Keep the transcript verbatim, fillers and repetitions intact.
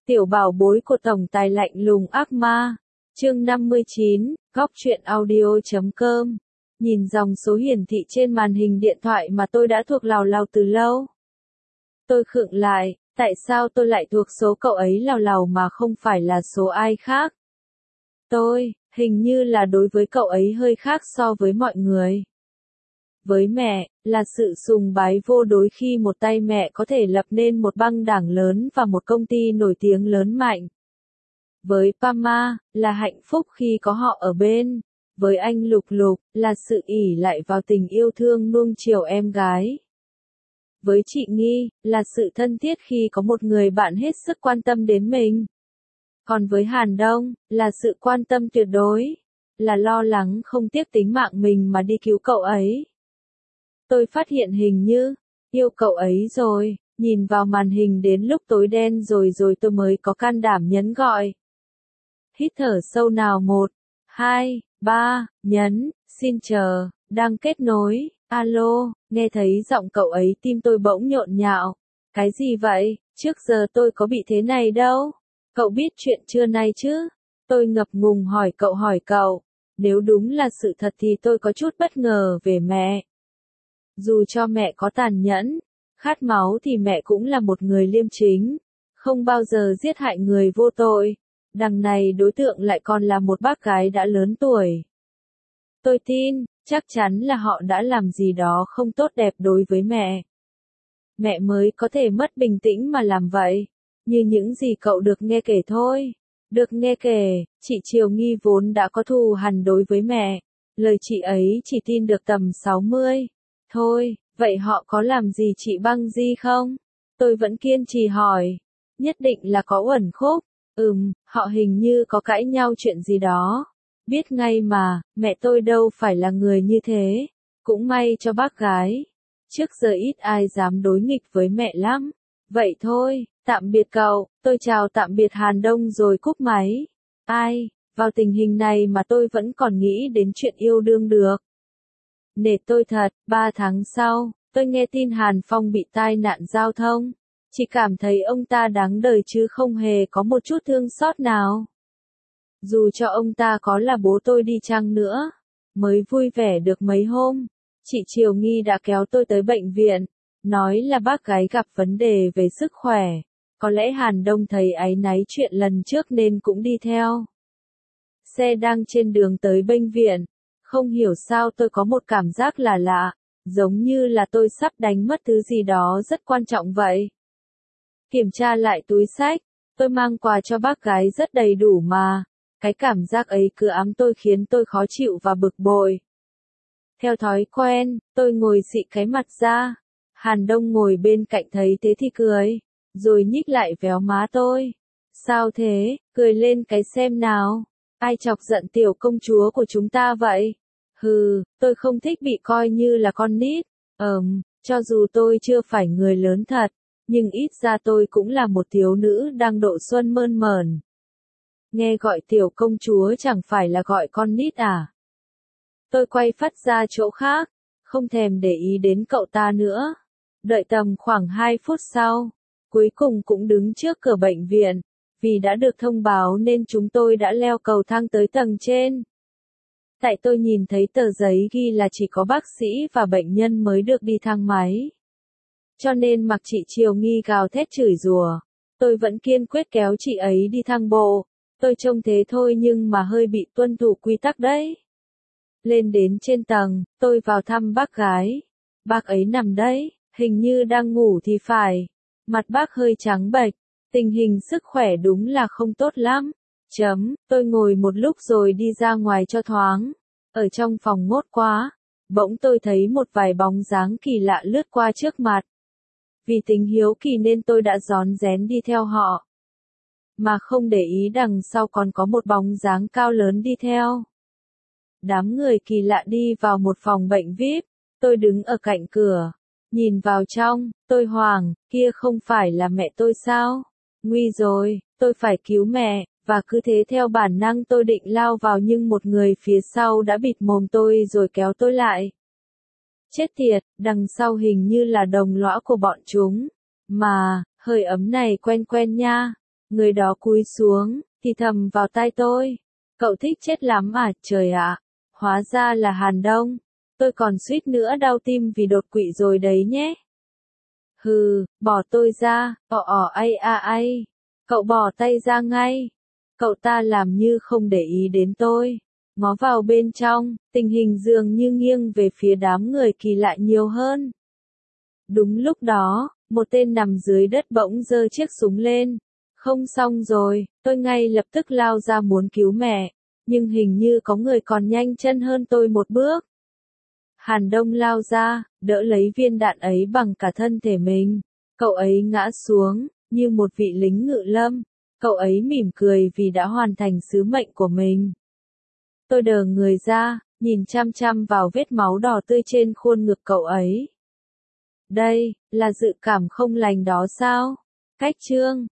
Tiểu bảo bối của tổng tài lạnh lùng ác ma. Chương năm mươi chín, góc truyện audio chấm com. Nhìn dòng số hiển thị trên màn hình điện thoại mà tôi đã thuộc lào lào từ lâu. Tôi khựng lại, tại sao tôi lại thuộc số cậu ấy lào lào mà không phải là số ai khác? Tôi, hình như là đối với cậu ấy hơi khác so với mọi người. Với mẹ, là sự sùng bái vô đối khi một tay mẹ có thể lập nên một băng đảng lớn và một công ty nổi tiếng lớn mạnh. Với Pama, là hạnh phúc khi có họ ở bên. Với anh Lục Lục, là sự ỷ lại vào tình yêu thương nuông chiều em gái. Với chị Nghi, là sự thân thiết khi có một người bạn hết sức quan tâm đến mình. Còn với Hàn Đông, là sự quan tâm tuyệt đối. Là lo lắng không tiếc tính mạng mình mà đi cứu cậu ấy. Tôi phát hiện hình như, yêu cậu ấy rồi, nhìn vào màn hình đến lúc tối đen rồi rồi tôi mới có can đảm nhấn gọi. Hít thở sâu nào một, hai, ba, nhấn, xin chờ, đang kết nối, alo, nghe thấy giọng cậu ấy tim tôi bỗng nhộn nhạo. Cái gì vậy, trước giờ tôi có bị thế này đâu, cậu biết chuyện trưa nay chứ? Tôi ngập ngùng hỏi cậu hỏi cậu, nếu đúng là sự thật thì tôi có chút bất ngờ về mẹ. Dù cho mẹ có tàn nhẫn, khát máu thì mẹ cũng là một người liêm chính, không bao giờ giết hại người vô tội. Đằng này đối tượng lại còn là một bác gái đã lớn tuổi. Tôi tin, chắc chắn là họ đã làm gì đó không tốt đẹp đối với mẹ. Mẹ mới có thể mất bình tĩnh mà làm vậy. Như những gì cậu được nghe kể thôi. Được nghe kể, chị Triều Nghi vốn đã có thù hằn đối với mẹ. Lời chị ấy chỉ tin được tầm sáu mươi. Thôi, vậy họ có làm gì chị Băng Di không? Tôi vẫn kiên trì hỏi. Nhất định là có uẩn khúc. Ừm, họ hình như có cãi nhau chuyện gì đó. Biết ngay mà, mẹ tôi đâu phải là người như thế. Cũng may cho bác gái. Trước giờ ít ai dám đối nghịch với mẹ lắm. Vậy thôi, tạm biệt cậu, tôi chào tạm biệt Hàn Đông rồi cúp máy. Ai, vào tình hình này mà tôi vẫn còn nghĩ đến chuyện yêu đương được. Nể tôi thật, ba tháng sau, tôi nghe tin Hàn Phong bị tai nạn giao thông. Chỉ cảm thấy ông ta đáng đời chứ không hề có một chút thương xót nào. Dù cho ông ta có là bố tôi đi chăng nữa. Mới vui vẻ được mấy hôm, chị Triều Nghi đã kéo tôi tới bệnh viện. Nói là bác gái gặp vấn đề về sức khỏe. Có lẽ Hàn Đông thấy áy náy chuyện lần trước nên cũng đi theo. Xe đang trên đường tới bệnh viện. Không hiểu sao tôi có một cảm giác là lạ. Giống như là tôi sắp đánh mất thứ gì đó rất quan trọng vậy. Kiểm tra lại túi xách, tôi mang quà cho bác gái rất đầy đủ mà. Cái cảm giác ấy cứ ám tôi khiến tôi khó chịu và bực bội. Theo thói quen, tôi ngồi xị cái mặt ra. Hàn Đông ngồi bên cạnh thấy thế thì cười, rồi nhích lại véo má tôi. Sao thế, cười lên cái xem nào. Ai chọc giận tiểu công chúa của chúng ta vậy? Hừ, tôi không thích bị coi như là con nít. Ừm, cho dù tôi chưa phải người lớn thật. Nhưng ít ra tôi cũng là một thiếu nữ đang độ xuân mơn mởn. Nghe gọi tiểu công chúa chẳng phải là gọi con nít à? Tôi quay phát ra chỗ khác, không thèm để ý đến cậu ta nữa. Đợi tầm khoảng hai phút sau, cuối cùng cũng đứng trước cửa bệnh viện. Vì đã được thông báo nên chúng tôi đã leo cầu thang tới tầng trên. Tại tôi nhìn thấy tờ giấy ghi là chỉ có bác sĩ và bệnh nhân mới được đi thang máy. Cho nên mặc chị Triều Nghi gào thét chửi rủa, tôi vẫn kiên quyết kéo chị ấy đi thang bộ. Tôi trông thế thôi nhưng mà hơi bị tuân thủ quy tắc đấy. Lên đến trên tầng, tôi vào thăm bác gái. Bác ấy nằm đấy, hình như đang ngủ thì phải. Mặt bác hơi trắng bệch, tình hình sức khỏe đúng là không tốt lắm. Chấm, tôi ngồi một lúc rồi đi ra ngoài cho thoáng. Ở trong phòng ngốt quá, bỗng tôi thấy một vài bóng dáng kỳ lạ lướt qua trước mặt. Vì tính hiếu kỳ nên tôi đã rón rén đi theo họ. Mà không để ý đằng sau còn có một bóng dáng cao lớn đi theo. Đám người kỳ lạ đi vào một phòng bệnh vi ai pi. Tôi đứng ở cạnh cửa. Nhìn vào trong, tôi hoảng, kia không phải là mẹ tôi sao? Nguy rồi, tôi phải cứu mẹ. Và cứ thế theo bản năng tôi định lao vào nhưng một người phía sau đã bịt mồm tôi rồi kéo tôi lại. Chết tiệt, đằng sau hình như là đồng lõa của bọn chúng. Mà, hơi ấm này quen quen nha. Người đó cúi xuống, thì thầm vào tai tôi. Cậu thích chết lắm à, trời ạ. Hóa ra là Hàn Đông. Tôi còn suýt nữa đau tim vì đột quỵ rồi đấy nhé. Hừ, bỏ tôi ra, ỏ ỏ ai a ai. Cậu bỏ tay ra ngay. Cậu ta làm như không để ý đến tôi. Ngó vào bên trong, tình hình dường như nghiêng về phía đám người kỳ lạ nhiều hơn. Đúng lúc đó, một tên nằm dưới đất bỗng giơ chiếc súng lên. Không xong rồi, tôi ngay lập tức lao ra muốn cứu mẹ. Nhưng hình như có người còn nhanh chân hơn tôi một bước. Hàn Đông lao ra, đỡ lấy viên đạn ấy bằng cả thân thể mình. Cậu ấy ngã xuống, như một vị lính ngự lâm. Cậu ấy mỉm cười vì đã hoàn thành sứ mệnh của mình. Tôi đờ người ra, nhìn chăm chăm vào vết máu đỏ tươi trên khuôn ngực cậu ấy. Đây, là dự cảm không lành đó sao? Cách chương